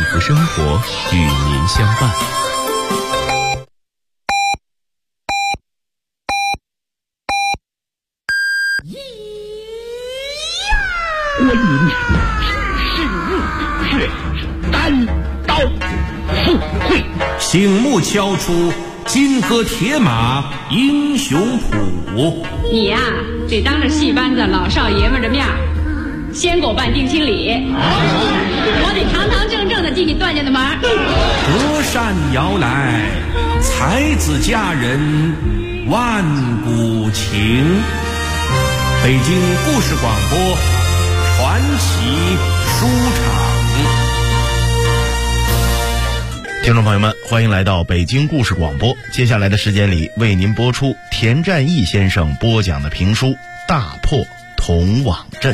福生活与您相伴。 观音是日月单刀赴会， 醒目敲出金戈铁马英雄谱。 你呀，得当着戏班子老少爷们的面先给我办定亲礼，我得堂堂正正的进你段家的门。 隔山遥来，才子佳人万古情。北京故事广播传奇书场。 听众朋友们，欢迎来到北京故事广播。接下来的时间里，为您播出田占义先生播讲的评书《大破铜网阵》。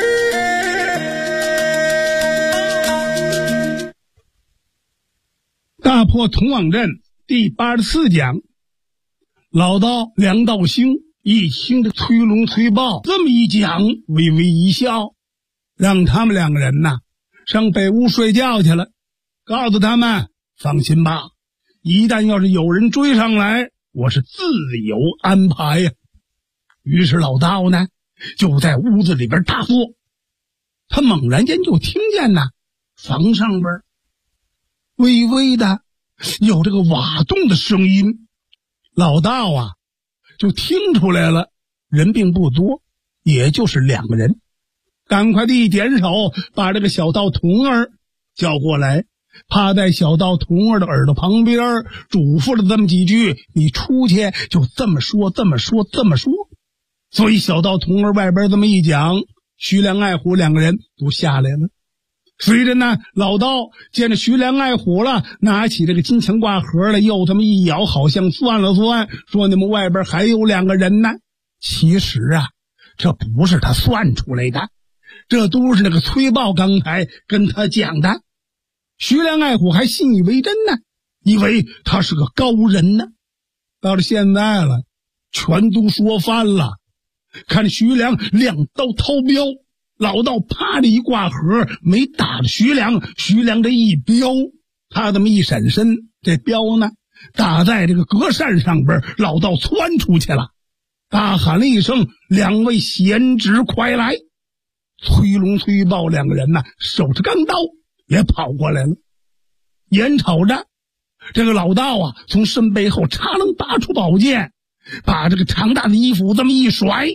大破铜网阵第84讲，老道梁道兴一听着崔龙崔豹这么一讲，微微一笑，让他们两个人上北屋睡觉去了，告诉他们放心吧，一旦要是有人追上来，我是自有安排呀。于是老道呢就在屋子里边大坐，他猛然间就听见房上边微微的有这个瓦动的声音。老道就听出来了，人并不多，也就是2个人，赶快的一点手，把这个小道童儿叫过来，趴在小道童儿的耳朵旁边嘱咐了这么几句，你出去就这么说这么说这么说。所以小道童儿外边这么一讲，徐良爱虎2个人都下来了。随着老道见着徐良爱虎了，拿起这个金钱挂盒来，又这么一咬，好像算了算，说你们外边还有2个人呢。其实这不是他算出来的，这都是那个崔豹刚才跟他讲的。徐良爱虎还信以为真呢，以为他是个高人呢。到了现在了，全都说翻了。看徐良2刀掏镖，老道啪的一挂盒，没打着徐良，徐良这一镖，他这么一闪身，这镖打在这个隔扇上边，老道窜出去了，大喊了一声：“2位贤侄快来！”崔龙崔豹2个人手着钢刀也跑过来了，眼瞅着这个老道从身背后插楞拔出宝剑，把这个长大的衣服这么一甩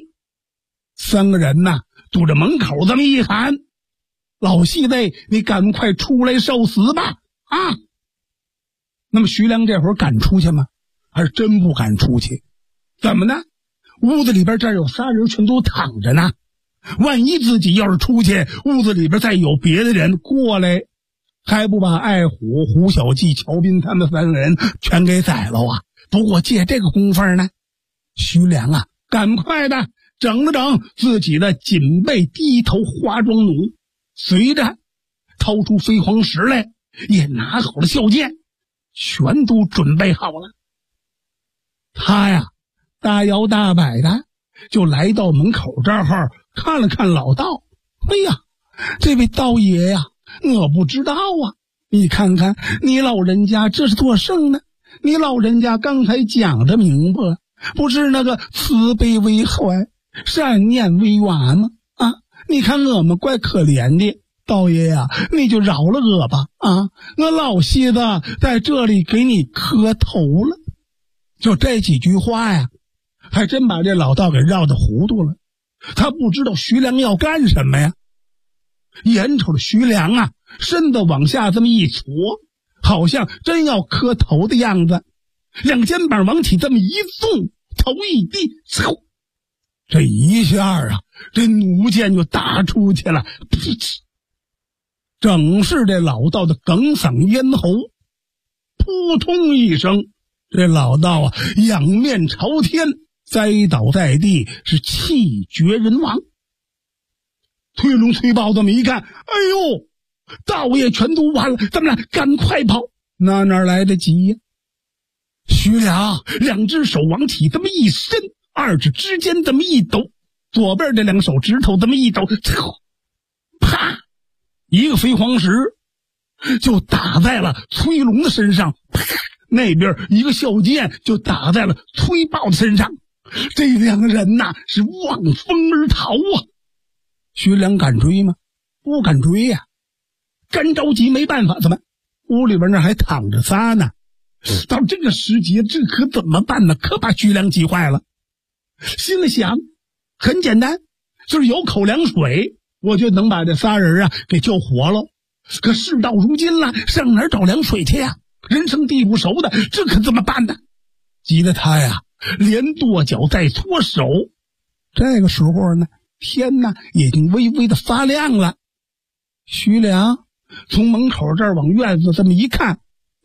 ，3个人堵着门口这么一喊：“老戏子，你赶快出来受死吧！”那么徐良这会儿敢出去吗？还是真不敢出去？怎么呢？屋子里边这儿有3人全都躺着呢，万一自己要是出去，屋子里边再有别的人过来，还不把爱虎、胡小记、乔斌他们3个人全给宰了不过借这个功夫徐良赶快的整了整自己的锦被低头花妆弩，随着掏出飞黄石来，也拿好了孝剑，全都准备好了。他大摇大摆的就来到门口这儿，看了看老道。哎呀，这位道爷呀，我不知道你看看你老人家这是做甚呢？你老人家刚才讲的明白，不是那个慈悲为怀，善念为缘吗？你看我们怪可怜的，道爷呀，你就饶了我吧！我老西子在这里给你磕头了。就这几句话还真把这老道给绕得糊涂了。他不知道徐良要干什么呀。眼瞅着徐良身子往下这么一挫，好像真要磕头的样子，2个肩膀往起这么一纵，头一低，这一下这弩箭就打出去了，噼哧，正是这老道的哽嗓咽喉，扑通一声，这老道仰面朝天，栽倒在地，是气绝人亡。崔龙崔豹这么一看，哎呦，道爷全都完了，咱们俩赶快跑！哪来得及呀？徐良2只手往起这么一伸，2指之间这么一抖，左边这2个手指头这么一抖，啪，一个飞黄石就打在了崔龙的身上，那边一个小箭就打在了崔豹的身上。这两个人呐是望风而逃啊！徐良敢追吗？不敢追呀，干着急没办法，怎么屋里边那还躺着仨呢？到这个时节，这可怎么办呢？可把徐良急坏了，心里想，很简单，就是有口凉水，我就能把这仨人啊给救活了。可事到如今了，上哪儿找凉水去呀？人生地不熟的，这可怎么办呢？急得他呀连跺脚再搓手。这个时候呢，天呢已经微微的发亮了。徐良从门口这儿往院子这么一看，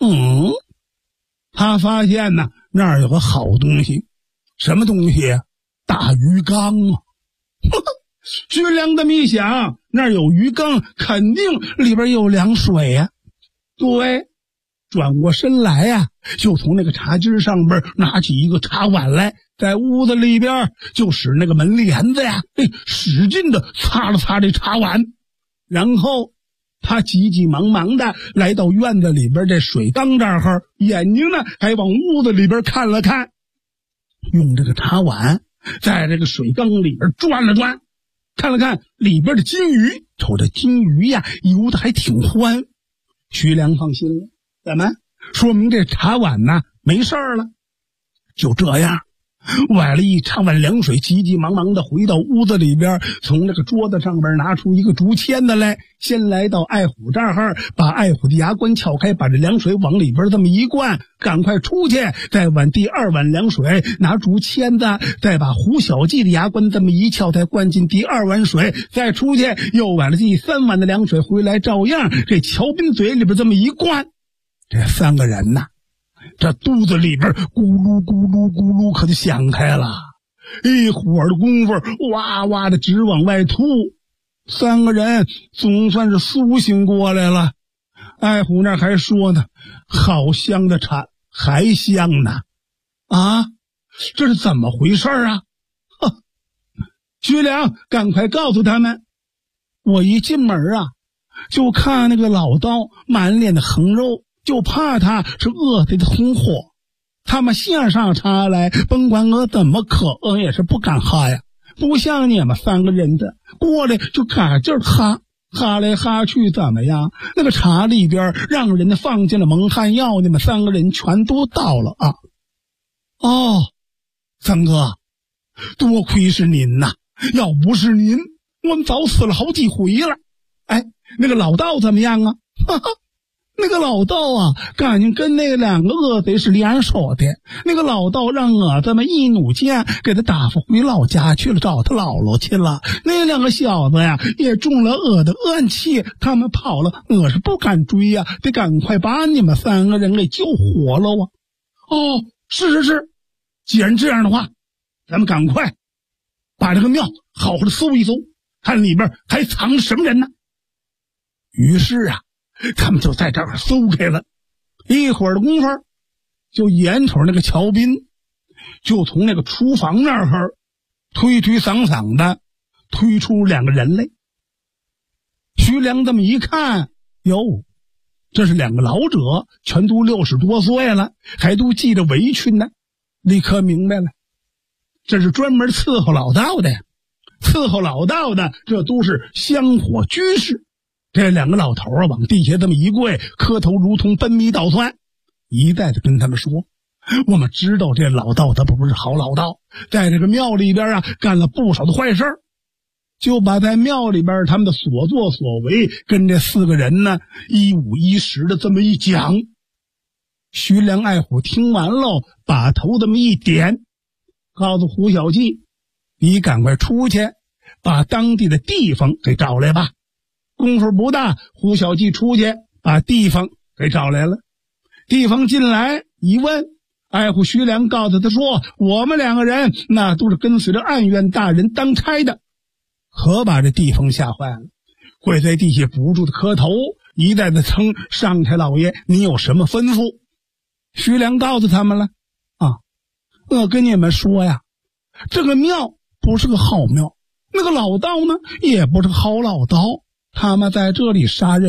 他发现呢那儿有个好东西。什么东西？大鱼缸啊！徐良这么一想，那儿有鱼缸，肯定里边有凉水呀。对，转过身来呀，就从那个茶几上边拿起一个茶碗来，在屋子里边就使那个门帘子呀，使劲的擦了擦这茶碗，然后他急急忙忙的来到院子里边这水缸这儿，眼睛呢还往屋子里边看了看，用这个茶碗在这个水缸里边转了转，看了看里边的金鱼，瞅着金鱼呀游得还挺欢。徐良放心了，怎么说明这茶碗呢没事了。就这样崴了一茶碗凉水，急急忙忙的回到屋子里边，从那个桌子上边拿出一个竹签子来，先来到爱虎这儿，把爱虎的牙关撬开，把这凉水往里边这么一灌，赶快出去，再碗第二碗凉水，拿竹签子再把胡小记的牙关这么一撬，再灌进第二碗水，再出去又崴了第三碗的凉水回来，照样这乔斌嘴里边这么一灌。这三个人呐，这肚子里边咕噜咕噜咕噜可就响开了，一会儿的功夫哇哇的直往外吐。三个人总算是苏醒过来了。爱虎那还说呢，好香的茶，还香呢啊，这是怎么回事啊？徐良赶快告诉他们，我一进门啊就看那个老刀满脸的横肉，就怕他是饿得通火，他们献上茶来，甭管我怎么渴，我也是不敢喝呀。不像你们三个人的过来就赶劲儿哈，哈来哈去怎么样？那个茶里边让人放进了蒙汗药，你们三个人全都倒了啊！哦，三哥，多亏是您呐，要不是您，我们早死了好几回了。哎，那个老道怎么样啊？哈哈。那个老道啊，赶紧跟那两个恶贼是联手的。那个老道让我这么一弩箭给他打发回老家去了，找他姥姥去了。那两个小子呀，也中了我的恶气，他们跑了，我是不敢追呀，得赶快把你们三个人给救活了啊！哦，是，既然这样的话，咱们赶快把这个庙好好的搜一搜，看里边还藏着什么人呢？于是啊，他们就在这儿搜开了，一会儿的功夫，就眼瞅那个乔斌就从那个厨房那儿推推搡搡的推出两个人来。徐良这么一看，哟，这是两个老者，全都60多岁了，还都系着围裙呢，立刻明白了，这是专门伺候老道的呀。伺候老道的，这都是香火居士。这两个老头啊，往地下这么一跪，磕头如同奔迷倒窜，一再的跟他们说，我们知道这老道他不是好老道，在这个庙里边啊干了不少的坏事，就把在庙里边他们的所作所为跟这四个人呢一五一十的这么一讲。徐良爱虎听完喽，把头这么一点，告诉胡小记，你赶快出去把当地的地方给找来吧。功夫不大，胡小记出去把地方给找来了。地方进来一问，爱虎徐良告诉他说，我们两个人那都是跟随着案院大人当差的。可把这地方吓坏了，跪在地下不住的磕头，一再的称上差老爷，你有什么吩咐？徐良告诉他们了啊，我跟你们说呀，这个庙不是个好庙，那个老道呢也不是个好老道，他们在这里杀人，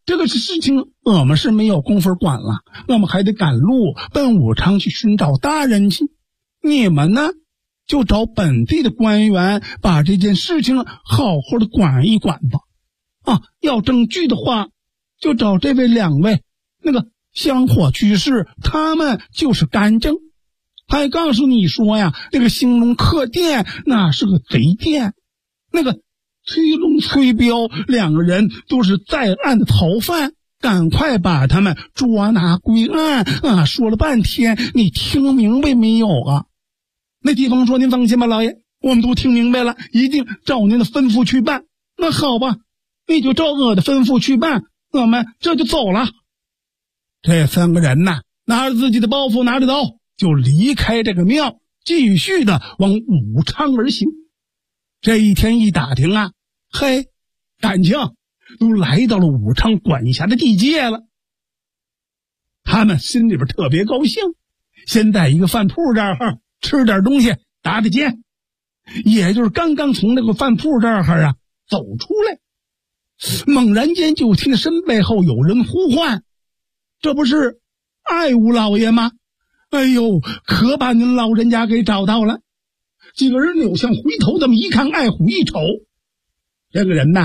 这个事情我们是没有功夫管了，我们还得赶路奔武昌去寻找大人去。你们呢，就找本地的官员把这件事情好好的管一管吧。要证据的话，就找这位2位那个香火居士，他们就是干政。还告诉你说呀，这个兴隆客店那是个贼店，那个崔龙、崔彪2个人都是在案的逃犯，赶快把他们捉拿归案啊！说了半天，你听明白没有啊？那地方说：“您放心吧，老爷，我们都听明白了，一定照您的吩咐去办。”那好吧，你就照我的吩咐去办，我们这就走了。这3个人呐，拿着自己的包袱，拿着刀，就离开这个庙，继续的往武昌而行。这一天一打听啊，嘿，感情都来到了武昌管辖的地界了。他们心里边特别高兴，先在一个饭铺这儿吃点东西，打打尖。也就是刚刚从那个饭铺这儿走出来，猛然间就听身背后有人呼唤：“这不是爱武老爷吗？哎呦，可把您老人家给找到了。”几个人扭向回头，这么一看，爱虎一瞅，这个人呐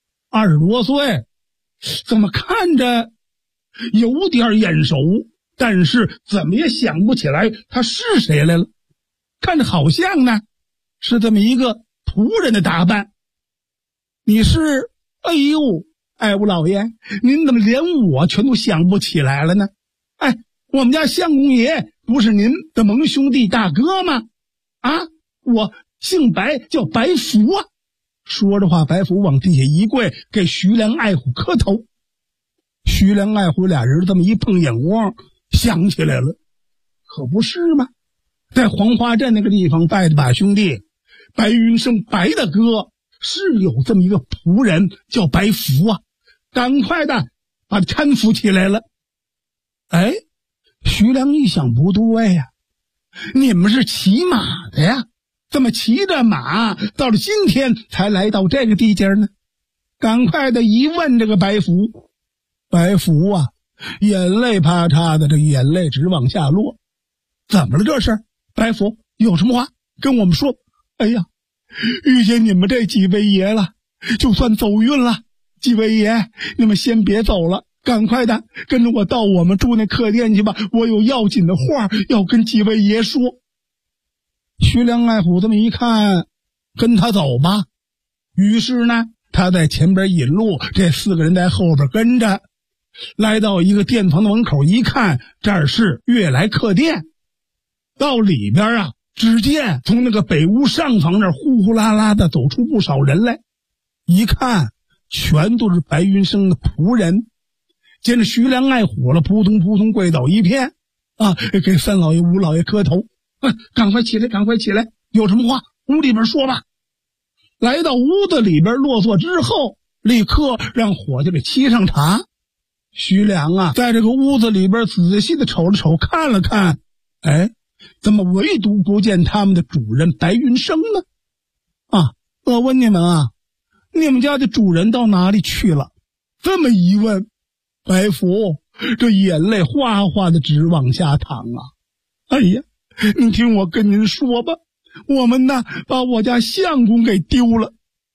，20多岁，怎么看着有点眼熟，但是怎么也想不起来他是谁来了。看着好像呢是这么一个仆人的打扮。你是？哎呦，爱武老爷，您怎么连我全都想不起来了呢？哎，我们家相公爷不是您的盟兄弟大哥吗？我姓白，叫白福啊。说着话，白福往地下一跪，给徐良、爱虎磕头。徐良、爱虎俩人这么一碰眼光，想起来了，可不是吗？在黄花镇那个地方拜的把兄弟白云生，白大哥是有这么一个仆人叫白福啊，赶快的把他搀扶起来了。哎，徐良一想，不对呀，你们是骑马的呀，怎么骑着马到了今天才来到这个地界呢？赶快的一问这个白福，白福啊，眼泪啪嚓的，这眼泪直往下落。怎么了这是？白福有什么话跟我们说？哎呀，遇见你们这几位爷了，就算走运了。几位爷，你们先别走了，赶快的跟着我到我们住那客店去吧，我有要紧的话要跟几位爷说。徐良、爱虎这么一看，跟他走吧。于是呢，他在前边引路，这4个人在后边跟着，来到一个店房的门口，一看这儿是悦来客店。到里边啊，只见从那个北屋上房那儿呼呼啦啦的走出不少人来，一看全都是白云生的仆人。见着徐良、爱虎了，扑通扑通跪倒一片啊，给3老爷、5老爷磕头。赶快起来，赶快起来，有什么话屋里边说吧。来到屋子里边落座之后，立刻让伙计给沏上茶。徐良啊，在这个屋子里边仔细的瞅了瞅，看了看，哎，怎么唯独不见他们的主人白云生呢？我问你们啊，你们家的主人到哪里去了？这么一问，白福这眼泪哗哗的直往下淌啊。哎呀，你听我跟您说吧，我们呢把我家相公给丢了。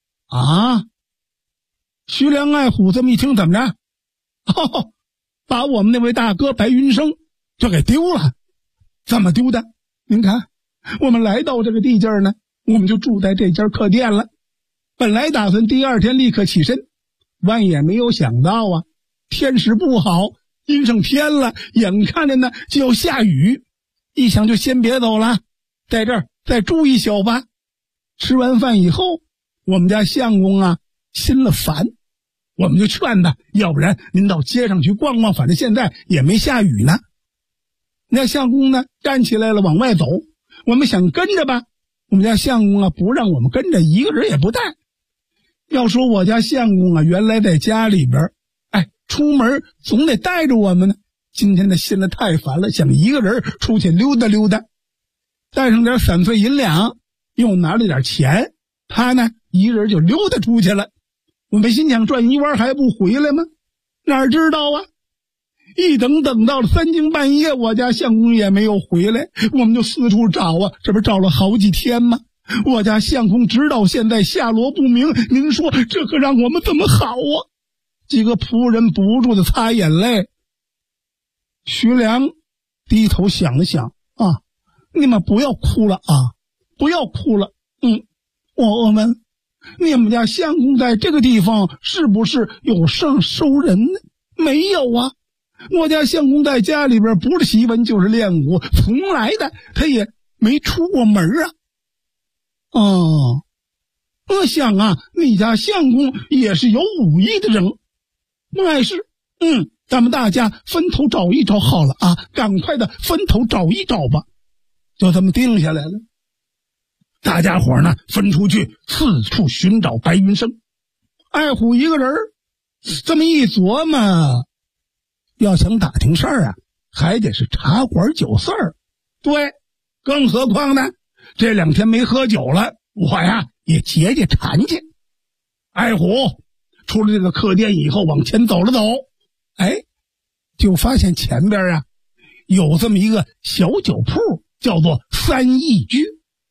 徐良、爱虎这么一听，怎么着？把我们那位大哥白云生就给丢了。怎么丢的？您看，我们来到这个地界呢，我们就住在这家客店了。本来打算第2天立刻起身，万也没有想到啊，天时不好，阴上天了，眼看着呢就要下雨。一想就先别走了，在这儿再住一宿吧。吃完饭以后，我们家相公啊心了烦，我们就劝他，要不然您到街上去逛逛，反正现在也没下雨呢。那相公呢站起来了，往外走。我们想跟着吧，我们家相公啊不让我们跟着，一个人也不带。要说我家相公啊原来在家里边，出门总得带着我们呢。今天他心里太烦了，想一个人出去溜达溜达，带上点散碎银两，又拿了点钱，他呢一个人就溜达出去了。我们心想转一弯还不回来吗？ 哪知道啊，一等到了3更半夜，我家相公也没有回来，我们就四处找啊，这不找了好几天吗？我家相公直到现在下落不明，您说这可让我们怎么好啊？几个仆人不住的擦眼泪。徐良低头想了想啊，你们不要哭了啊，不要哭了。我问你们家相公在这个地方是不是有上收人呢？没有啊，我家相公在家里边不是习文就是练武，从来的他也没出过门啊。我想啊，你家相公也是有武艺的人，碍事。咱们大家分头找一找好了啊，赶快的分头找一找吧。就这么定下来了。大家伙呢分出去四处寻找白云生。爱虎一个人这么一琢磨，要想打听事儿啊，还得是茶馆酒肆儿。对，更何况呢，这2天没喝酒了，我呀也解解馋去。爱虎出了这个客店以后往前走了走，就发现前边啊有这么一个小酒铺，叫做三义居。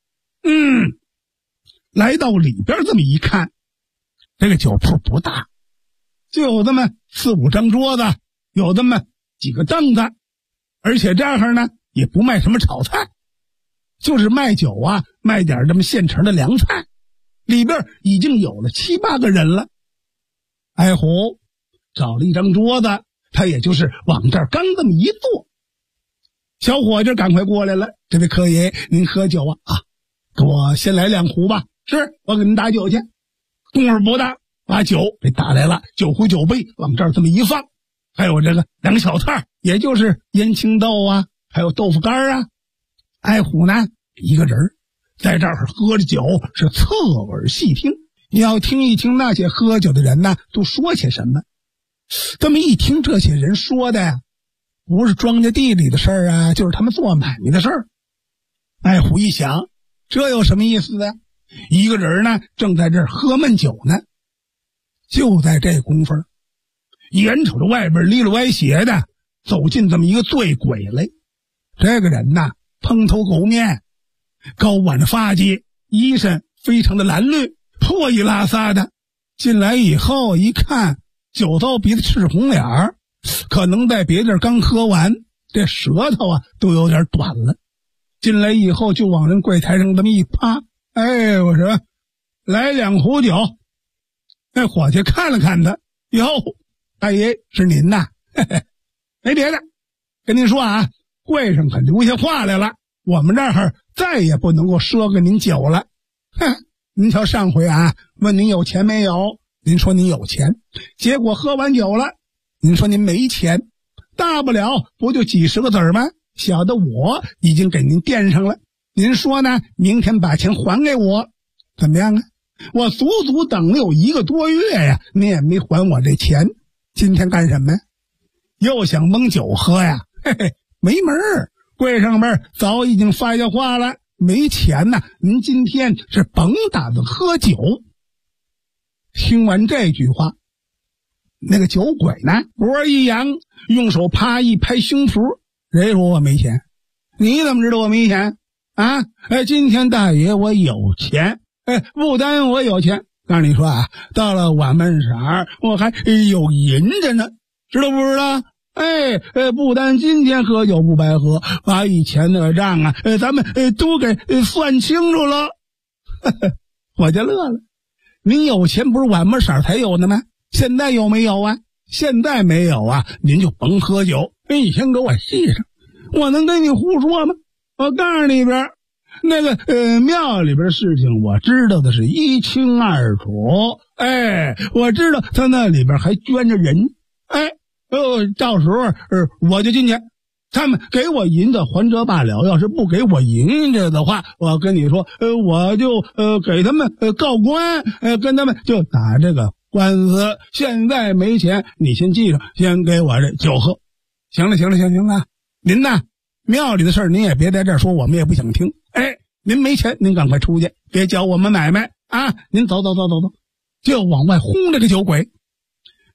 来到里边这么一看，这个酒铺不大，就有这么4、5张桌子，有这么几个凳子，而且这儿呢也不卖什么炒菜，就是卖酒啊，卖点这么现成的凉菜。里边已经有了7、8个人了。爱虎找了一张桌子，他也就是往这儿刚这么一坐，小伙计赶快过来了，这位客爷您喝酒啊？给我先来2壶吧。是，我给您打酒去。功夫不大，把酒给打来了，酒壶酒杯往这儿这么一放，还有这个2个小菜，也就是腌青豆啊，还有豆腐干啊。爱虎呢一个人在这儿喝着酒，是侧耳细听。你要听一听那些喝酒的人呢都说些什么。这么一听，这些人说的呀，不是庄稼地里的事儿啊，就是他们做买卖的事儿。爱虎一想，这有什么意思呢？一个人呢正在这儿喝闷酒呢。就在这功夫，眼瞅着外边哩哩歪斜的走进这么一个醉鬼来。这个人呢蓬头垢面，高挽着发髻，衣衫非常的蓝绿，破衣拉撒的。进来以后一看，酒糟鼻子赤红脸儿，可能在别地儿刚喝完，这舌头啊都有点短了。进来以后就往人柜台上这么一趴，我说来2壶酒。那伙计看了看他，哟，大爷是您呐？没别的，跟您说啊，柜上可留下话来了，我们这儿再也不能够赊给您酒了。您瞧上回啊问您有钱没有，您说您有钱，结果喝完酒了，您说您没钱，大不了不就几10个子儿吗？小的我已经给您垫上了，您说呢？明天把钱还给我，怎么样啊？我足足等了有1个多月呀，您也没还我这钱，今天干什么呀？又想蒙酒喝呀？没门儿！柜上面早已经发下话了，没钱呐，您今天是甭打算喝酒。听完这句话，那个酒鬼呢脖一扬，用手啪一拍胸脯，谁说我没钱？你怎么知道我没钱啊？今天大爷我有钱，不单我有钱，告诉你说啊，到了晚半色我还有银子呢，知道不知道？不单今天喝酒不白喝，把以前的账啊，咱们都给算清楚了。我就乐了，您有钱不是晚半色才有的吗？现在有没有啊？现在没有啊，您就甭喝酒。你先给我系上，我能跟你胡说吗？我告诉你边那个庙里边的事情我知道的是一清二楚。我知道他那里边还捐着人。到时候我就进去，他们给我银子还这罢了，要是不给我银子的话，我跟你说我就给他们告官，跟他们就打这个官司。现在没钱，你先记上，先给我这酒喝。行了，您呐庙里的事儿您也别在这儿说，我们也不想听。您没钱您赶快出去，别教我们买卖啊！您走，就往外轰这个酒鬼。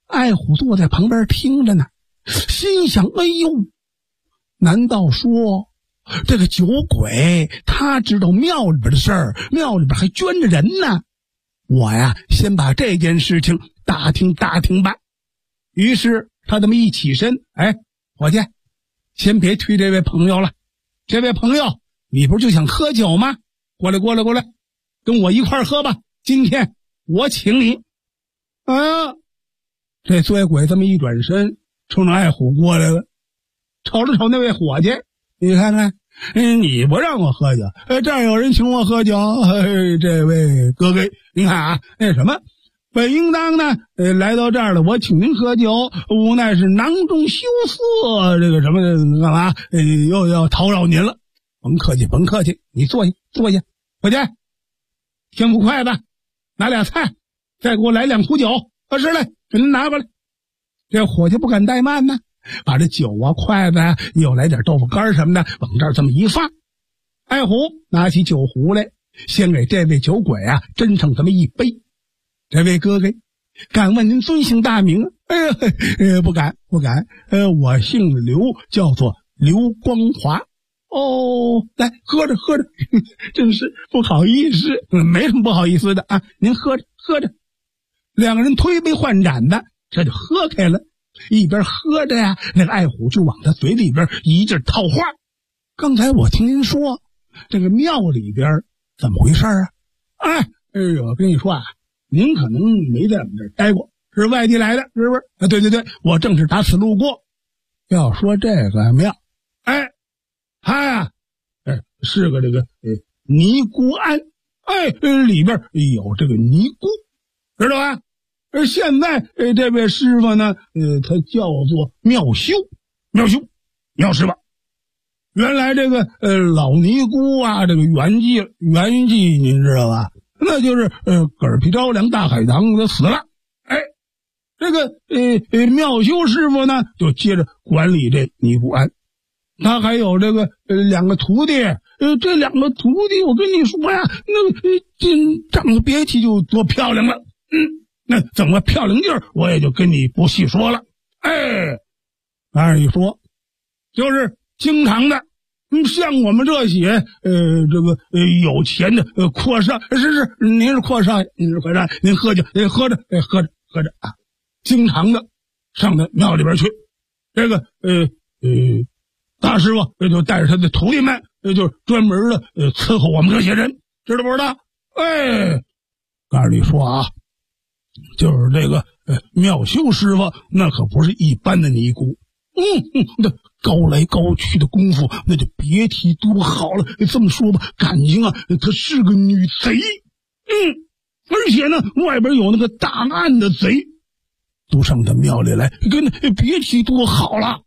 爱虎坐在旁边听着呢，心想：哎呦，难道说这个酒鬼他知道庙里边的事儿，庙里边还捐着人呢？我呀，先把这件事情打听打听吧。于是他这么一起身，哎，伙计，先别推这位朋友了。这位朋友，你不是就想喝酒吗？过来，跟我一块喝吧。今天我请你。啊，这醉鬼这么一转身，冲着爱虎过来了，瞅了瞅那位伙计，你看看，你不让我喝酒，这儿有人请我喝酒，这位哥哥，你看啊，那什么，本应当呢，来到这儿了，我请您喝酒，无奈是囊中羞涩，这个什么干嘛，又要叨扰您了。甭客气，你坐下。伙计，添副筷子，拿俩菜，再给我来2壶酒，是嘞，给您拿过来。这伙计不敢怠慢呢，把这酒啊、筷子啊，又来点豆腐干什么的，往这儿这么一放。爱虎拿起酒壶来，先给这位酒鬼啊斟上这么一杯。这位哥哥，敢问您尊姓大名？不敢，我姓刘，叫做刘光华。哦，来喝着，真是不好意思，没什么不好意思的啊，您喝着。两个人推杯换盏的，这就喝开了。一边喝着呀，那个爱虎就往他嘴里边一劲套话。刚才我听您说这个庙里边怎么回事啊？我跟你说啊，您可能没在我们这儿待过，是外地来的，是不是？对，我正是打此路过。要说这个庙，他呀，是个这个尼姑庵，里边有这个尼姑，知道吧？而现在这位师傅呢，他叫做妙修师傅。原来这个老尼姑啊，这个圆寂您知道吧？那就是嗝屁着凉大海棠他死了。这个妙修师傅呢，就接着管理这尼姑庵。他还有这个2个徒弟，这2个徒弟我跟你说呀，那长得别提就多漂亮了。那怎么漂亮劲儿我也就跟你不细说了。按一说就是经常的，像我们这些这个有钱的阔少，是您是阔少，您喝酒喝着啊，经常的上到庙里边去。这个大师傅就带着他的徒弟们，就专门的伺候我们这些人，知道不知道？告诉你说啊，就是这个妙修师傅那可不是一般的尼姑，那高来高去的功夫那就别提多好了。这么说吧，感情啊，她是个女贼，而且呢外边有那个大案的贼都上他庙里来，跟别提多好了。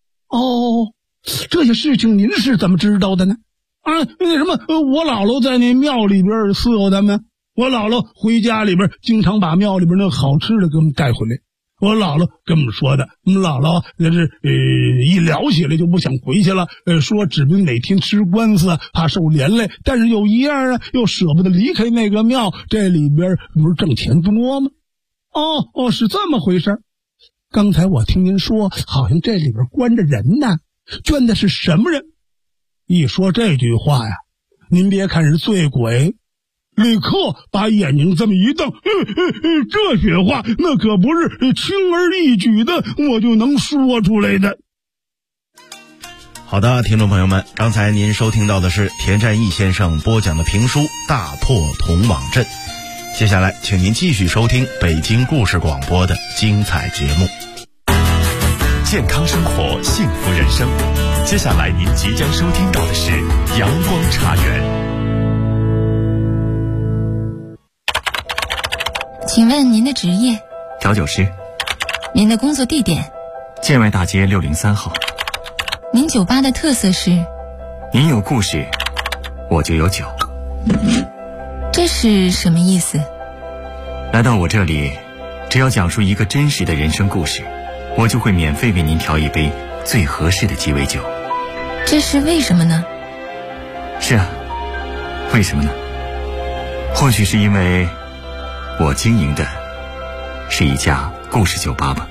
这些事情您是怎么知道的呢？那什么，我姥姥在那庙里边伺候他们，我姥姥回家里边经常把庙里边那好吃的给我们带回来。我姥姥跟我们说的，我们姥姥那是一聊起来就不想回去了，说指不定哪天吃官司怕受连累，但是有一样啊，又舍不得离开那个庙，这里边不是挣钱多吗？是这么回事。刚才我听您说好像这里边关着人呢，捐的是什么人？一说这句话呀，您别看是醉鬼，立刻把眼睛这么一瞪，这些话那可不是轻而易举的我就能说出来的。 好的，听众朋友们，刚才您收听到的是田占义先生播讲的评书《大破铜网阵》，接下来请您继续收听北京故事广播的精彩节目。 健康生活，幸福人生。接下来您即将收听到的是阳光茶园。 请问您的职业？ 调酒师。 您的工作地点？ 建外大街603号。 您酒吧的特色是？ 您有故事，我就有酒。 这是什么意思？ 来到我这里，只要讲述一个真实的人生故事，我就会免费为您调一杯最合适的鸡尾酒。 这是为什么呢？ 是啊，为什么呢？或许是因为我经营的是一家故事酒吧吧。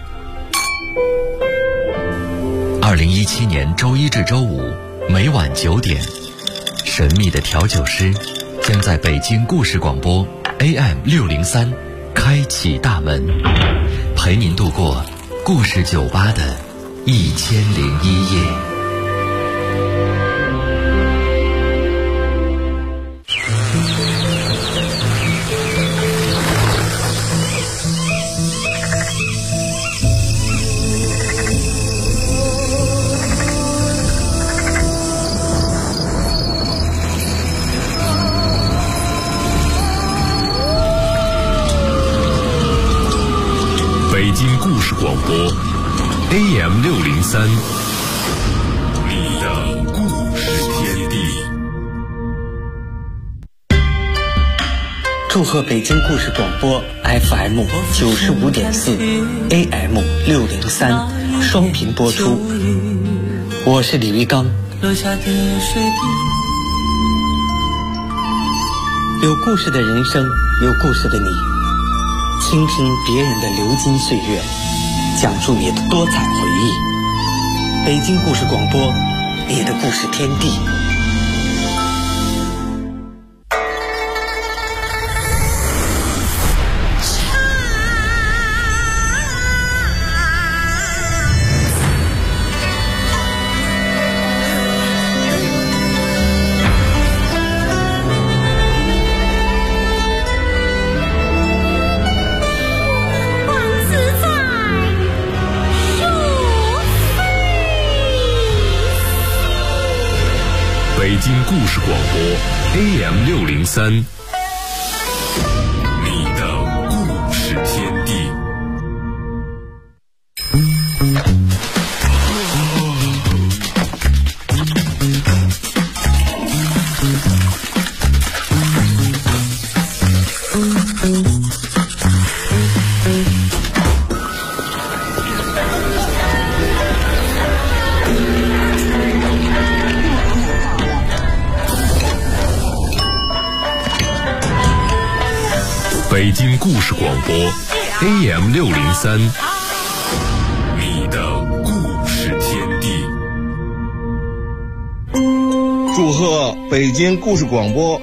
2017年周一至周五每晚9点，神秘的调酒师将在北京故事广播 AM603开启大门，陪您度过故事酒吧的1001夜。 北京故事广播 AM603，你的故事天地。 祝贺北京故事广播 FM95.4 AM603 双频播出。我是李玉刚。有故事的人生，有故事的你，倾听别人的流金岁月，讲述你的多彩回忆。北京故事广播，你的故事天地。 北京故事广播 AM603，你的故事天地。北京故事广播 AM603，你的故事天地。 祝贺北京故事广播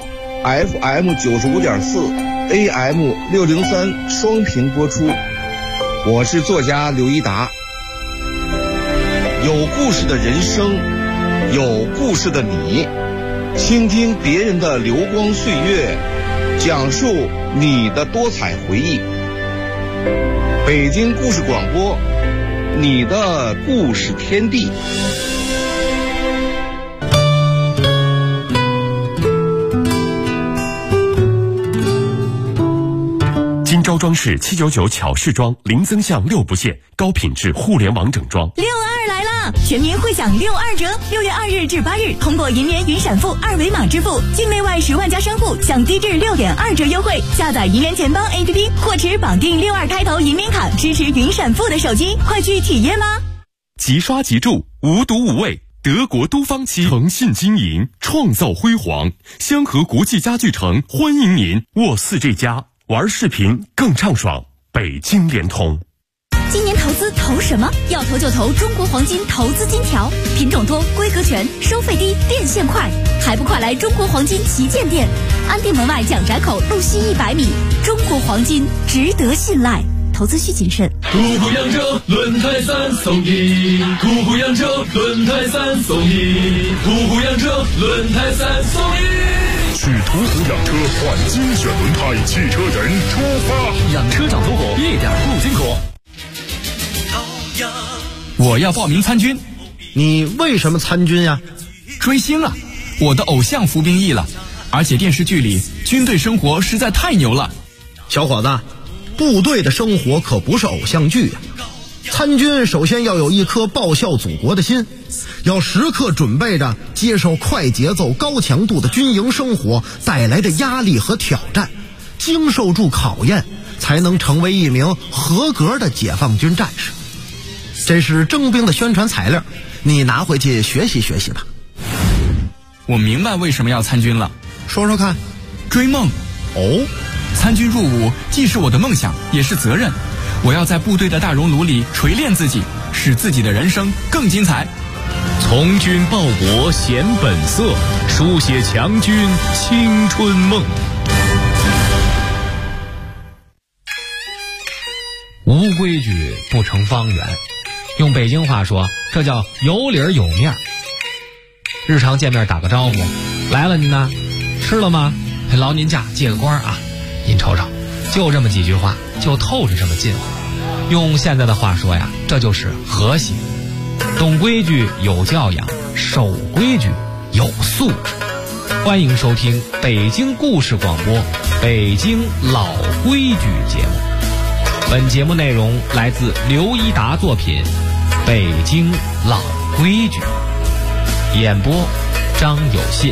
FM95.4 AM603 双频播出。我是作家刘一达。有故事的人生，有故事的你，倾听别人的流光岁月，讲述你的多彩回忆。北京故事广播，你的故事天地。 金招装饰799巧饰装，零增项6不限，高品质互联网整装。 62来啦！全民会享62折，6月2日至8日，通过银联云闪付二维码支付，境内外10万家商户享低至6.2折优惠。下载银联钱包 APP 或持绑定62开头银联卡，支持云闪付的手机，快去体验吧！ 即刷即住，无毒无味。德国都方漆，诚信经营，创造辉煌。香河国际家具城欢迎您，沃4G家，玩视频更畅爽。北京联通。 今年投资投什么？要投就投中国黄金投资金条，品种多，规格全，收费低，变现快，还不快来中国黄金旗舰店，安定门外蒋宅口路西100米。中国黄金值得信赖，投资需谨慎。 途虎养车轮胎3送1，途虎养车轮胎3送1，途虎养车轮胎3送1。 去途虎养车换精选轮胎，汽车人出发。 养车长途虎，一点不辛苦。 我要报名参军。 你为什么参军呀？ 追星啊！我的偶像服兵役了，而且电视剧里军队生活实在太牛了。 小伙子，部队的生活可不是偶像剧啊！参军首先要有一颗报效祖国的心，要时刻准备着接受快节奏高强度的军营生活带来的压力和挑战，经受住考验，才能成为一名合格的解放军战士。这是征兵的宣传材料，你拿回去学习学习吧。 我明白为什么要参军了， 说说看。 追梦。 哦， 参军入伍既是我的梦想，也是责任。 我要在部队的大熔炉里锤炼自己，使自己的人生更精彩。 从军报国显本色，书写强军青春梦。 无规矩不成方圆，用北京话说，这叫有理儿有面儿。日常见面打个招呼，来了您呢，吃了吗？劳您驾，借个光啊，您瞅瞅，就这么几句话，就透着这么近乎。用现在的话说呀，这就是和谐。懂规矩有教养，守规矩有素质。欢迎收听北京故事广播北京老规矩节目。本节目内容来自刘一达作品《北京老规矩》，演播张有信。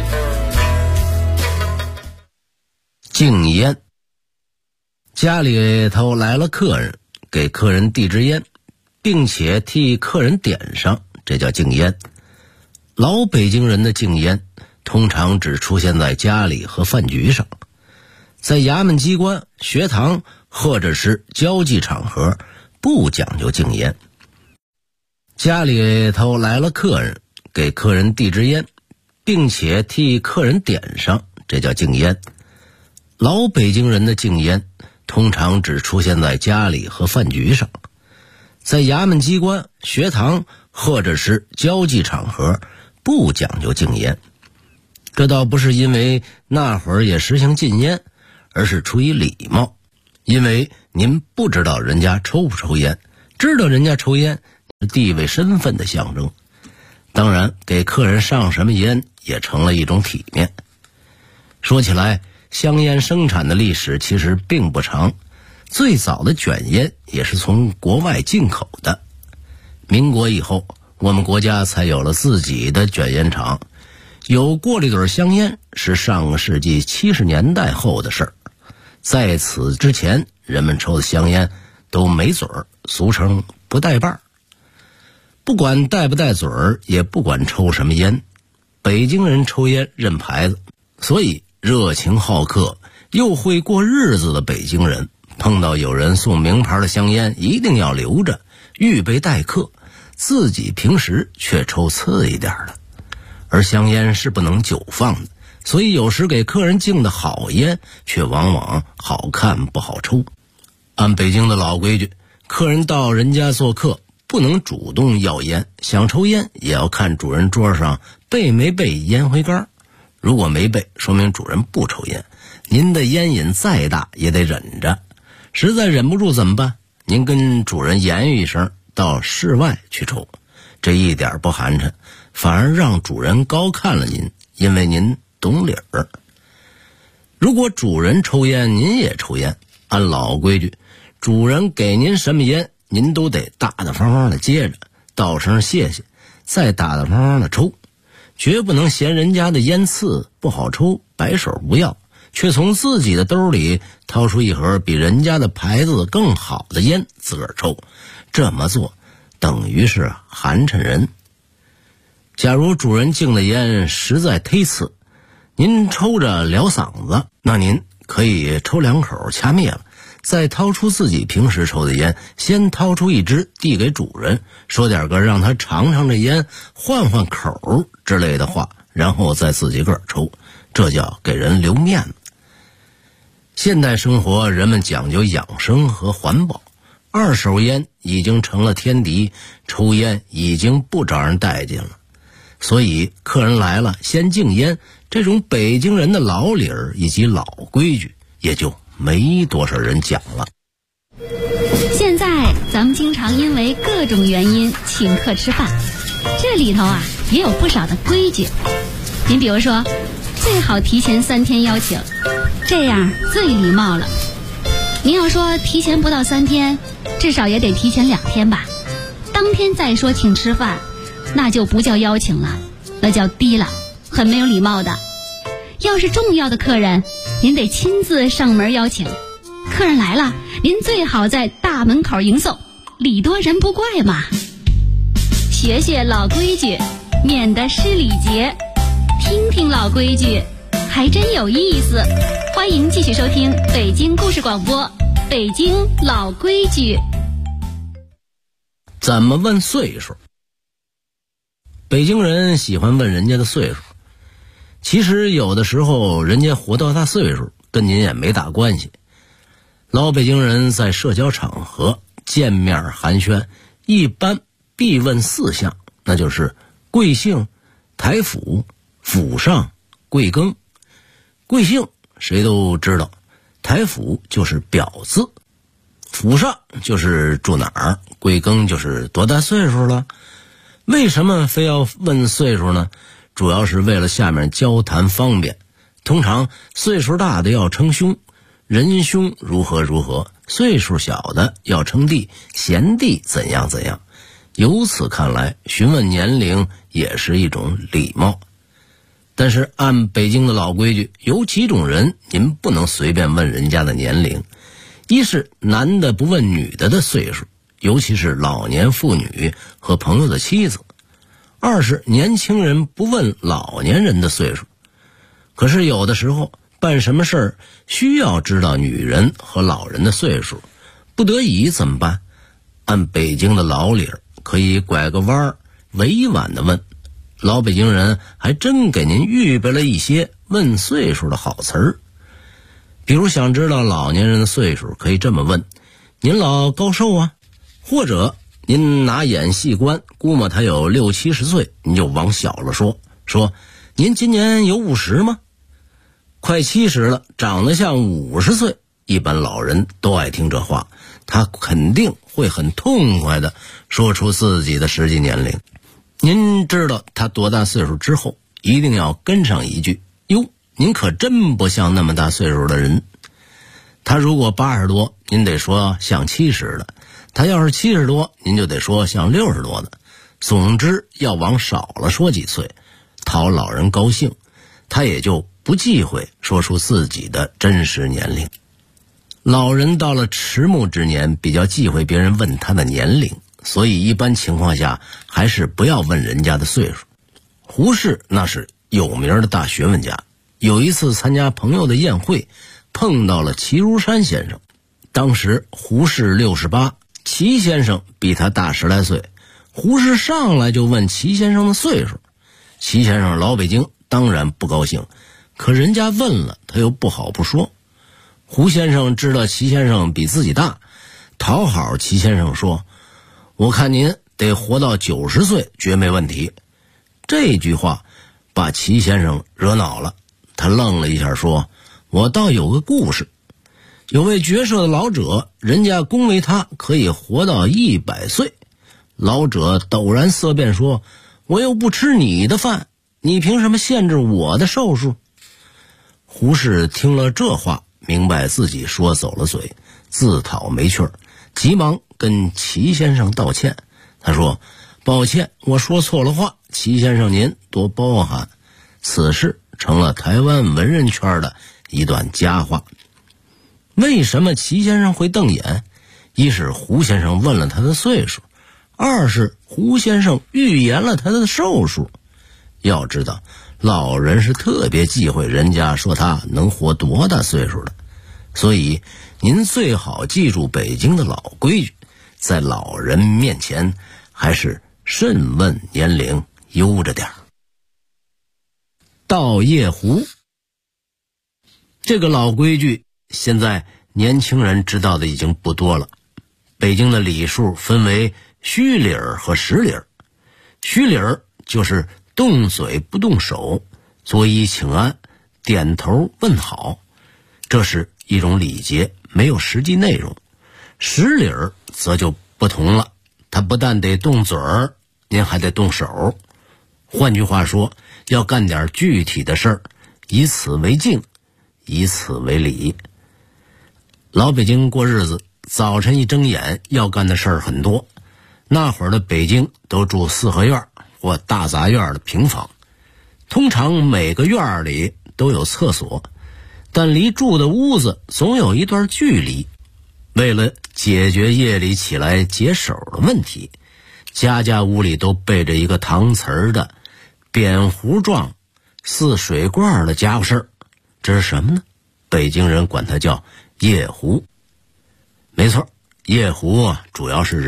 敬烟。家里头来了客人，给客人递支烟，并且替客人点上，这叫敬烟。老北京人的敬烟通常只出现在家里和饭局上，在衙门机关、学堂或者是交际场合不讲究敬烟。家里头来了客人，给客人递支烟，并且替客人点上，这叫敬烟。老北京人的敬烟通常只出现在家里和饭局上，在衙门机关、学堂或者是交际场合不讲究敬烟。这倒不是因为那会儿也实行禁烟，而是出于礼貌。因为您不知道人家抽不抽烟，知道人家抽烟是地位身份的象征。当然给客人上什么烟也成了一种体面。说起来，香烟生产的历史其实并不长，最早的卷烟也是从国外进口的。民国以后，我们国家才有了自己的卷烟厂。有过滤嘴香烟是上个世纪70年代后的事儿。在此之前，人们抽的香烟都没嘴儿，俗称不带把儿。不管带不带嘴儿，也不管抽什么烟，北京人抽烟认牌子。所以热情好客又会过日子的北京人，碰到有人送名牌的香烟，一定要留着预备待客，自己平时却抽次一点的。而香烟是不能久放的，所以有时给客人敬的好烟却往往好看不好抽。按北京的老规矩，客人到人家做客不能主动要烟，想抽烟也要看主人桌上备没备烟灰缸。如果没备，说明主人不抽烟，您的烟瘾再大也得忍着。实在忍不住怎么办？您跟主人言语一声，到室外去抽，这一点不寒碜，反而让主人高看了您，因为您懂理儿。如果主人抽烟，您也抽烟，按老规矩，主人给您什么烟，您都得大大方方的接着，道声谢谢，再大大方方的抽，绝不能嫌人家的烟刺不好抽，摆手不要，却从自己的兜里掏出一盒比人家的牌子更好的烟自个儿抽。这么做等于是寒碜人。假如主人敬的烟实在忒次，您抽着撩嗓子，那您可以抽2口掐灭了，再掏出自己平时抽的烟，先掏出一支递给主人，说点个让他尝尝这烟换换口之类的话，然后再自己个儿抽，这叫给人留面子。现代生活人们讲究养生和环保，二手烟已经成了天敌，抽烟已经不招人待见了。所以客人来了先敬烟，这种北京人的老理儿以及老规矩也就没多少人讲了。 现在咱们经常因为各种原因请客吃饭，这里头啊也有不少的规矩。您比如说，最好提前3天邀请，这样最礼貌了。您要说提前不到3天，至少也得提前2天吧。当天再说请吃饭，那就不叫邀请了，那叫低了，很没有礼貌的。要是重要的客人，您得亲自上门邀请。客人来了，您最好在大门口迎送，礼多人不怪嘛。学学老规矩，免得失礼节。听听老规矩，还真有意思。欢迎继续收听北京故事广播，北京老规矩。 怎么问岁数？北京人喜欢问人家的岁数，其实有的时候人家活多大岁数跟您也没大关系。老北京人在社交场合见面寒暄，一般必问4项，那就是贵姓、台府、府上、贵庚。贵姓谁都知道，台府就是表字，府上就是住哪儿，贵庚就是多大岁数了。为什么非要问岁数呢？主要是为了下面交谈方便。通常岁数大的要称兄，仁兄如何如何，岁数小的要称弟，贤弟怎样怎样。由此看来，询问年龄也是一种礼貌。但是按北京的老规矩，有几种人您不能随便问人家的年龄。一是男的不问女的岁数，尤其是老年妇女和朋友的妻子。二是年轻人不问老年人的岁数。可是有的时候办什么事儿需要知道女人和老人的岁数，不得已怎么办？按北京的老理儿，可以拐个弯儿，委婉地问。老北京人还真给您预备了一些问岁数的好词儿。比如想知道老年人的岁数，可以这么问：您老高寿啊？或者您拿眼细观，估摸他有60、70岁，您就往小了说您今年有50吗？快70了，长得像50岁。一般老人都爱听这话，他肯定会很痛快地说出自己的实际年龄。您知道他多大岁数之后，一定要跟上一句：哟，您可真不像那么大岁数的人。他如果80多，您得说像70的；他要是70多，您就得说像60多的。总之要往少了说几岁，讨老人高兴，他也就不忌讳说出自己的真实年龄。老人到了迟暮之年，比较忌讳别人问他的年龄，所以一般情况下还是不要问人家的岁数。胡适那是有名的大学问家，有一次参加朋友的宴会，碰到了齐如山先生。当时胡适68，齐先生比他大10来岁。胡适上来就问齐先生的岁数，齐先生老北京当然不高兴，可人家问了，他又不好不说。胡先生知道齐先生比自己大，讨好齐先生说：我看您得活到90岁绝没问题。这句话把齐先生惹恼了，他愣了一下说：我倒有个故事。有位绝色的老者，人家恭维他可以活到100岁。老者陡然色变说：我又不吃你的饭，你凭什么限制我的寿数？胡适听了这话，明白自己说走了嘴，自讨没趣儿，急忙跟齐先生道歉。他说：抱歉，我说错了话，齐先生您多包涵。此事成了台湾文人圈的一段佳话。为什么齐先生会瞪眼？一是胡先生问了他的岁数，二是胡先生预言了他的寿数。要知道，老人是特别忌讳人家说他能活多大岁数的，所以您最好记住北京的老规矩，在老人面前还是慎问年龄，悠着点儿。到夜壶，这个老规矩现在年轻人知道的已经不多了。北京的礼数分为虚礼儿和实礼儿。虚礼儿就是动嘴不动手，作揖请安，点头问好，这是一种礼节，没有实际内容。实礼儿则就不同了，他不但得动嘴儿，您还得动手。换句话说，要干点具体的事儿，以此为敬，以此为礼。老北京过日子，早晨一睁眼要干的事儿很多。那会儿的北京都住四合院或大杂院的平房，通常每个院里都有厕所，但离住的屋子总有一段距离。为了解决夜里起来解手的问题，家家屋里都备着一个搪瓷的扁壶状似水罐的家伙事儿。这是什么呢？北京人管它叫夜壶。没错，夜壶主要是人们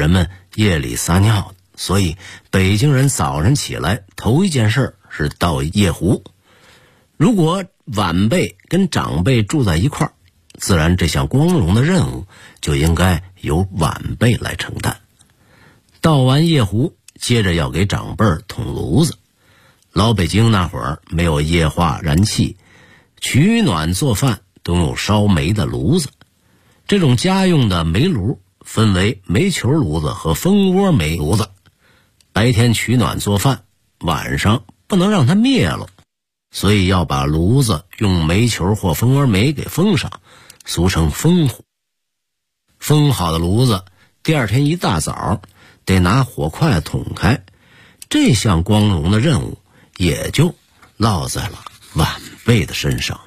夜里撒尿的，所以北京人早上起来头一件事是到夜壶。如果晚辈跟长辈住在一块儿，自然这项光荣的任务就应该由晚辈来承担。倒完夜壶，接着要给长辈捅炉子。老北京那会儿没有液化燃气，取暖做饭都用烧煤的炉子。这种家用的煤炉分为煤球炉子和蜂窝煤炉子。白天取暖做饭，晚上不能让它灭了，所以要把炉子用煤球或蜂窝煤给封上，俗称封火。封好的炉子，第二天一大早得拿火筷捅开，这项光荣的任务也就落在了晚辈的身上。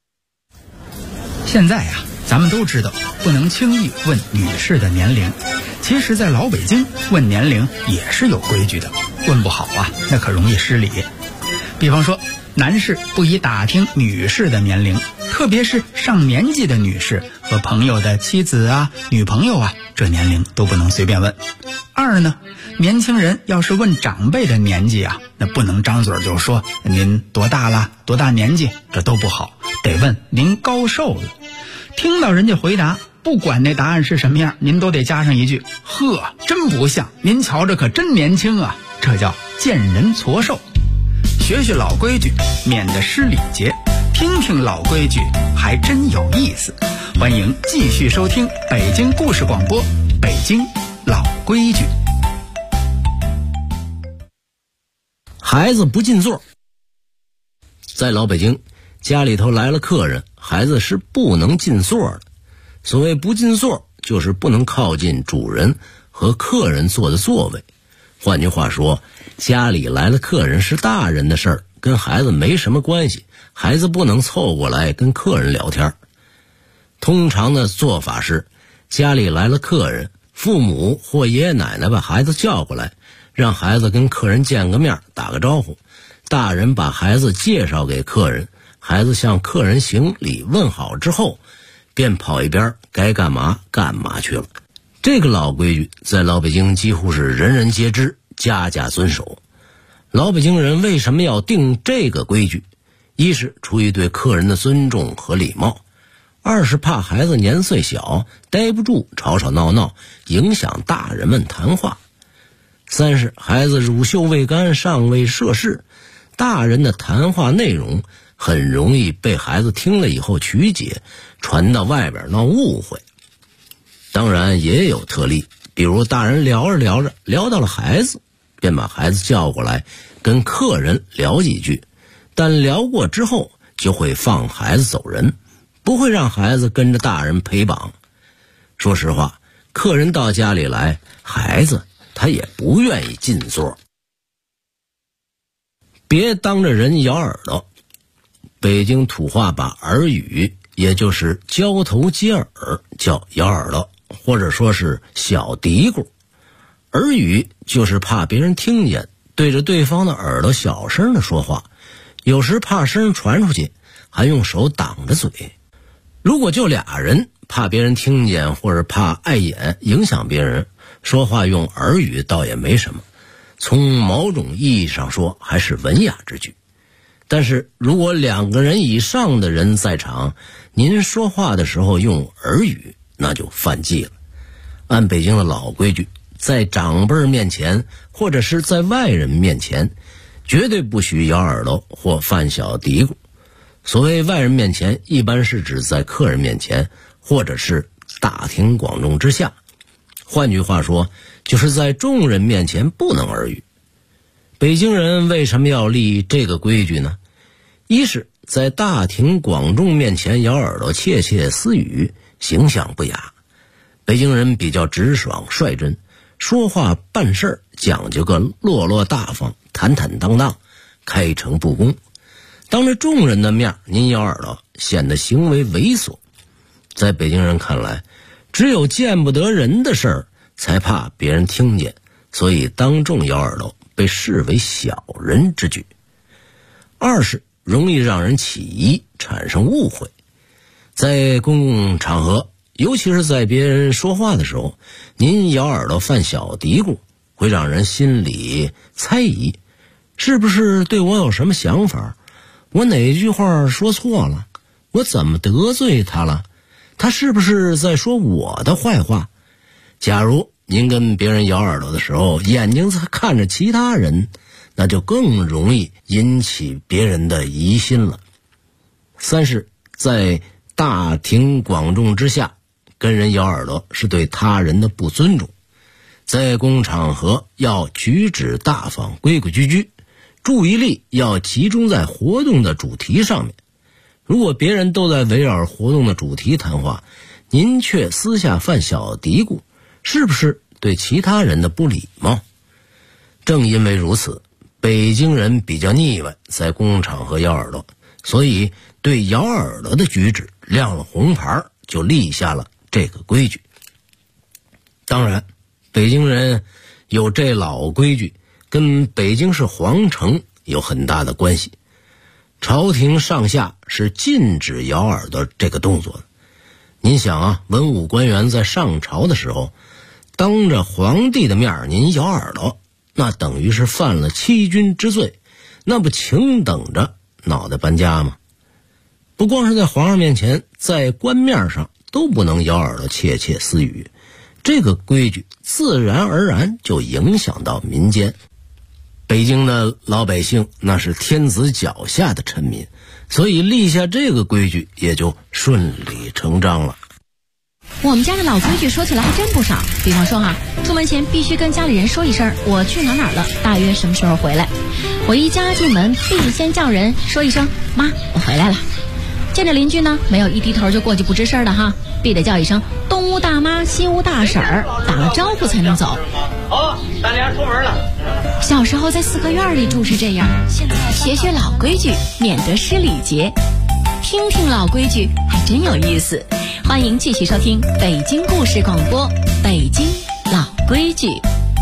现在啊，咱们都知道不能轻易问女士的年龄，其实在老北京问年龄也是有规矩的，问不好啊，那可容易失礼。比方说，男士不宜打听女士的年龄，特别是上年纪的女士和朋友的妻子啊、女朋友啊，这年龄都不能随便问。二呢，年轻人要是问长辈的年纪啊，那不能张嘴就说您多大了、多大年纪，这都不好，得问您高寿了。听到人家回答，不管那答案是什么样，您都得加上一句：呵，真不像，您瞧着可真年轻啊，这叫见人矬寿。学学老规矩，免得失礼节，听听老规矩还真有意思。欢迎继续收听北京故事广播，北京老规矩。 孩子不进座。在老北京，家里头来了客人，孩子是不能进座的。所谓不进座，就是不能靠近主人和客人坐的座位。换句话说，家里来了客人是大人的事儿，跟孩子没什么关系，孩子不能凑过来跟客人聊天。通常的做法是，家里来了客人，父母或爷爷奶奶把孩子叫过来，让孩子跟客人见个面，打个招呼，大人把孩子介绍给客人，孩子向客人行礼问好之后，便跑一边，该干嘛干嘛去了。这个老规矩在老北京几乎是人人皆知，家家遵守。老北京人为什么要定这个规矩？一是出于对客人的尊重和礼貌，二是怕孩子年岁小，待不住，吵吵闹闹，影响大人们谈话。三是孩子乳臭未干，尚未涉世，大人的谈话内容很容易被孩子听了以后曲解，传到外边闹误会。当然也有特例，比如大人聊着聊着聊到了孩子，便把孩子叫过来跟客人聊几句，但聊过之后就会放孩子走人，不会让孩子跟着大人陪绑。说实话，客人到家里来，孩子他也不愿意进座。别当着人咬耳朵。北京土话把耳语，也就是交头接耳，叫咬耳朵，或者说是小嘀咕。耳语就是怕别人听见，对着对方的耳朵小声的说话，有时怕声传出去，还用手挡着嘴。如果就俩人，怕别人听见或者怕碍眼影响别人，说话用耳语倒也没什么，从某种意义上说还是文雅之举。但是如果2个人以上的人在场，您说话的时候用耳语，那就犯忌了。按北京的老规矩，在长辈面前或者是在外人面前，绝对不许咬耳朵或犯小嘀咕。所谓外人面前，一般是指在客人面前，或者是大庭广众之下。换句话说，就是在众人面前不能耳语。北京人为什么要立这个规矩呢？一是在大庭广众面前咬耳朵窃窃私语，形象不雅。北京人比较直爽率真，说话办事讲究个落落大方，坦坦荡荡，开诚布公。当着众人的面您咬耳朵，显得行为猥琐。在北京人看来，只有见不得人的事儿才怕别人听见，所以当众咬耳朵被视为小人之举。二是容易让人起疑，产生误会。在公共场合尤其是在别人说话的时候，您咬耳朵犯小嘀咕，会让人心里猜疑，是不是对我有什么想法？我哪句话说错了？我怎么得罪他了？他是不是在说我的坏话？假如您跟别人咬耳朵的时候，眼睛在看着其他人，那就更容易引起别人的疑心了。三是在大庭广众之下跟人咬耳朵，是对他人的不尊重。在公共场合要举止大方，规规矩矩，注意力要集中在活动的主题上面。如果别人都在围绕活动的主题谈话，您却私下犯小嘀咕，是不是对其他人的不礼貌？正因为如此，北京人比较腻歪在公共场合咬耳朵，所以对咬耳朵的举止亮了红牌，就立下了这个规矩。当然，北京人有这老规矩，跟北京市皇城有很大的关系。朝廷上下是禁止咬耳朵这个动作的。您想啊，文武官员在上朝的时候，当着皇帝的面您咬耳朵，那等于是犯了欺君之罪，那不请等着脑袋搬家吗？不光是在皇上面前，在官面上都不能咬耳朵窃窃私语，这个规矩自然而然就影响到民间。北京的老百姓那是天子脚下的臣民，所以立下这个规矩也就顺理成章了。 我们家的老规矩说起来还真不少，比方说出门前必须跟家里人说一声我去哪儿了，大约什么时候回来。回家进门必先叫人说一声妈，我回来了。见着邻居呢，没有一低头就过去不吱声的必得叫一声东屋大妈西屋大婶儿，打了招呼才能走。 好，大家出门了。 小时候在四合院里住是这样，现在学学老规矩，免得失礼节。听听老规矩还真有意思。欢迎继续收听北京故事广播，北京老规矩。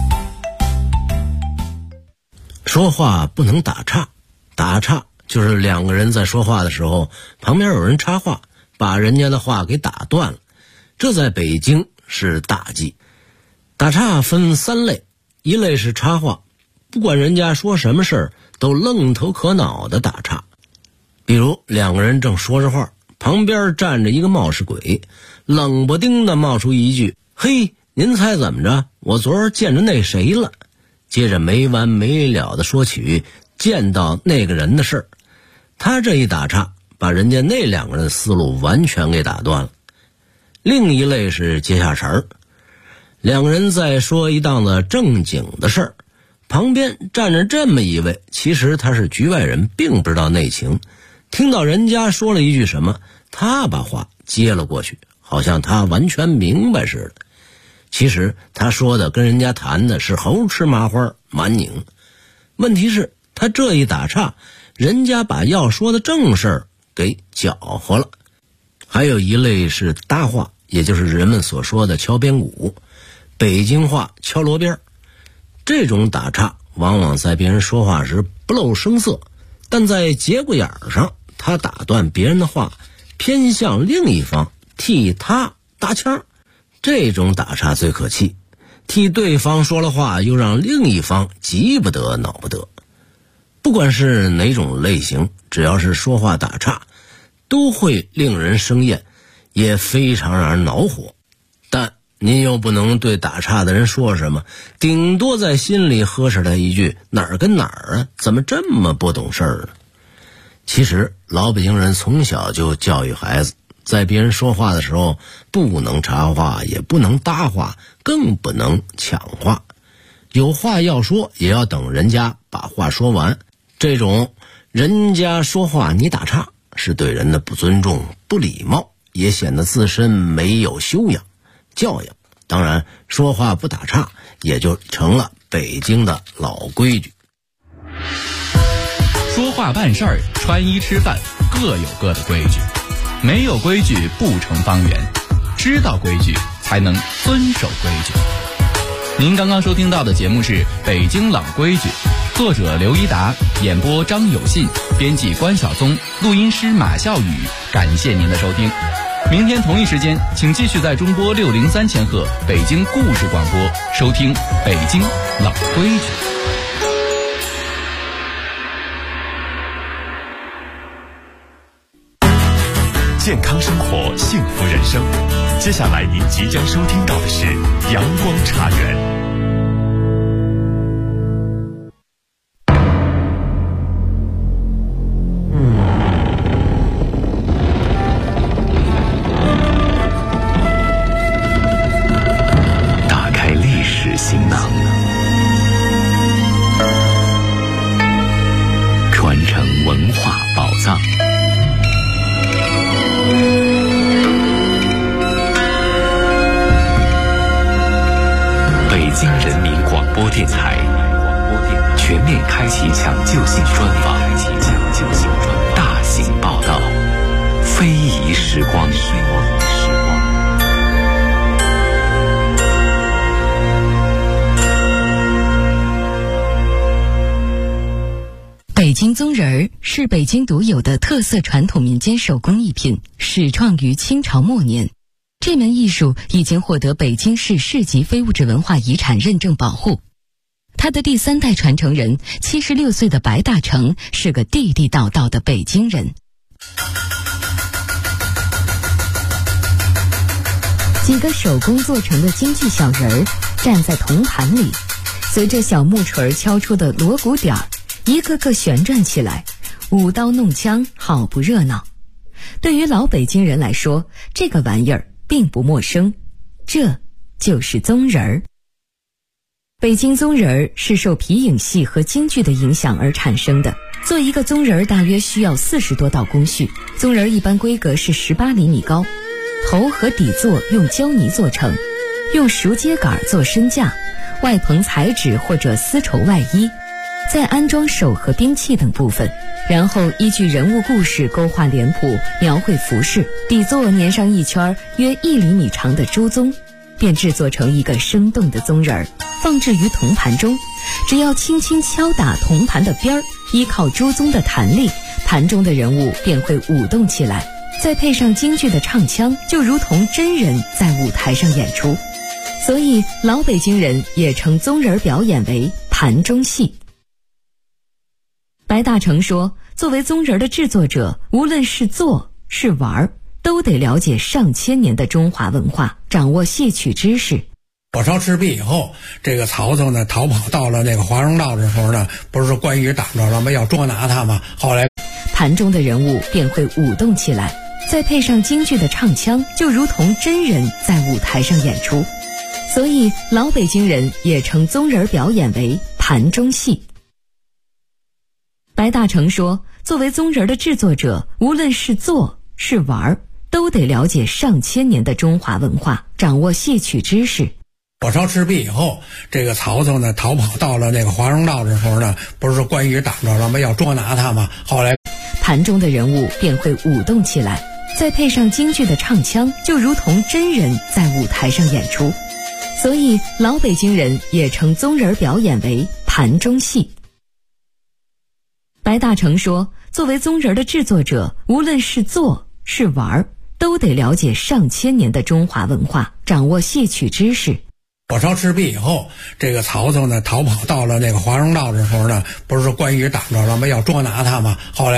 说话不能打岔，打岔就是两个人在说话的时候，旁边有人插话，把人家的话给打断了，这在北京是大忌。打岔分三类，一类是插话，不管人家说什么事儿都愣头可脑的打岔。比如两个人正说着话，旁边站着一个冒失鬼，冷不丁的冒出一句，嘿，您猜怎么着，我昨儿见着那谁了。接着没完没了的说起见到那个人的事儿。他这一打岔，把人家那两个人思路完全给打断了。另一类是接下茬儿，两个人在说一档子正经的事儿，旁边站着这么一位，其实他是局外人，并不知道内情，听到人家说了一句什么，他把话接了过去，好像他完全明白似的。其实他说的跟人家谈的是猴吃麻花蛮拧。问题是他这一打岔，人家把要说的正事儿给搅和了。还有一类是搭话，也就是人们所说的敲边鼓，北京话敲锣边。这种打岔往往在别人说话时不露声色，但在节骨眼上他打断别人的话，偏向另一方，替他搭腔。这种打岔最可气，替对方说了话，又让另一方急不得恼不得。不管是哪种类型，只要是说话打岔，都会令人生厌，也非常让人恼火。但您又不能对打岔的人说什么，顶多在心里呵斥他一句，哪儿跟哪儿啊，怎么这么不懂事儿呢？其实老北京人从小就教育孩子，在别人说话的时候不能插话，也不能搭话，更不能抢话。有话要说，也要等人家把话说完。这种人家说话你打岔，是对人的不尊重、不礼貌，也显得自身没有修养、教养。当然，说话不打岔也就成了北京的老规矩。 说话办事儿、穿衣吃饭各有各的规矩，没有规矩不成方圆，知道规矩才能遵守规矩。您刚刚收听到的节目是《北京老规矩》，作者刘一达，演播张有信，编辑关晓松，录音师马笑宇。感谢您的收听。 明天同一时间，请继续在中波603千赫北京故事广播收听北京老规矩。 健康生活，幸福人生。接下来您即将收听到的是阳光茶园。 打开历史行囊，传承文化宝藏。北京人民广播电台全面开启抢救性专访，大型报道，非遗时光。 北京宗人儿是北京独有的特色传统民间手工艺品，始创于清朝末年。这门艺术已经获得北京市市级非物质文化遗产认证保护。他的第3代传承人76岁的白大成是个地地道道的北京人。几个手工做成的京剧小人儿站在铜盘里，随着小木锤敲出的锣鼓点儿，一个个旋转起来，舞刀弄枪，好不热闹。对于老北京人来说，这个玩意儿并不陌生，这就是宗人儿。北京宗人儿是受皮影戏和京剧的影响而产生的。做一个宗人儿大约需要40多道工序。宗人儿一般规格是18厘米高，头和底座用胶泥做成，用熟秸秆做身架，外棚彩纸或者丝绸外衣，再安装手和兵器等部分，然后依据人物故事勾画脸谱，描绘服饰，底座粘上一圈约1厘米长的朱宗，便制作成一个生动的宗人儿，放置于铜盘中。只要轻轻敲打铜盘的边儿，依靠朱宗的弹力，盘中的人物便会舞动起来。再配上京剧的唱腔，就如同真人在舞台上演出。所以老北京人也称宗人表演为盘中戏。白大成说，作为宗人的制作者，无论是做是玩，都得了解上千年的中华文化，掌握戏曲知识。 火烧赤壁以后，这个曹操呢逃跑到了那个华容道的时候呢，不是关羽挡着了吗？要捉拿他吗？后来盘中的人物便会舞动起来，再配上京剧的唱腔，就如同真人在舞台上演出。所以老北京人也称宗人表演为盘中戏。白大成说，作为宗人的制作者，无论是做是玩，都得了解上千年的中华文化，掌握戏曲知识。 火烧赤壁以后，这个曹操呢逃跑到了那个华容道的时候呢，不是关羽挡着了吗？要捉拿他吗？后来盘中的人物便会舞动起来，再配上京剧的唱腔，就如同真人在舞台上演出。所以老北京人也称宗人表演为盘中戏。白大成说，作为宗人的制作者，无论是做是玩，都得了解上千年的中华文化，掌握戏曲知识。 火烧赤壁以后，这个曹操呢逃跑到了那个华容道的时候呢，不是关羽挡着了吗？要捉拿他吗？后来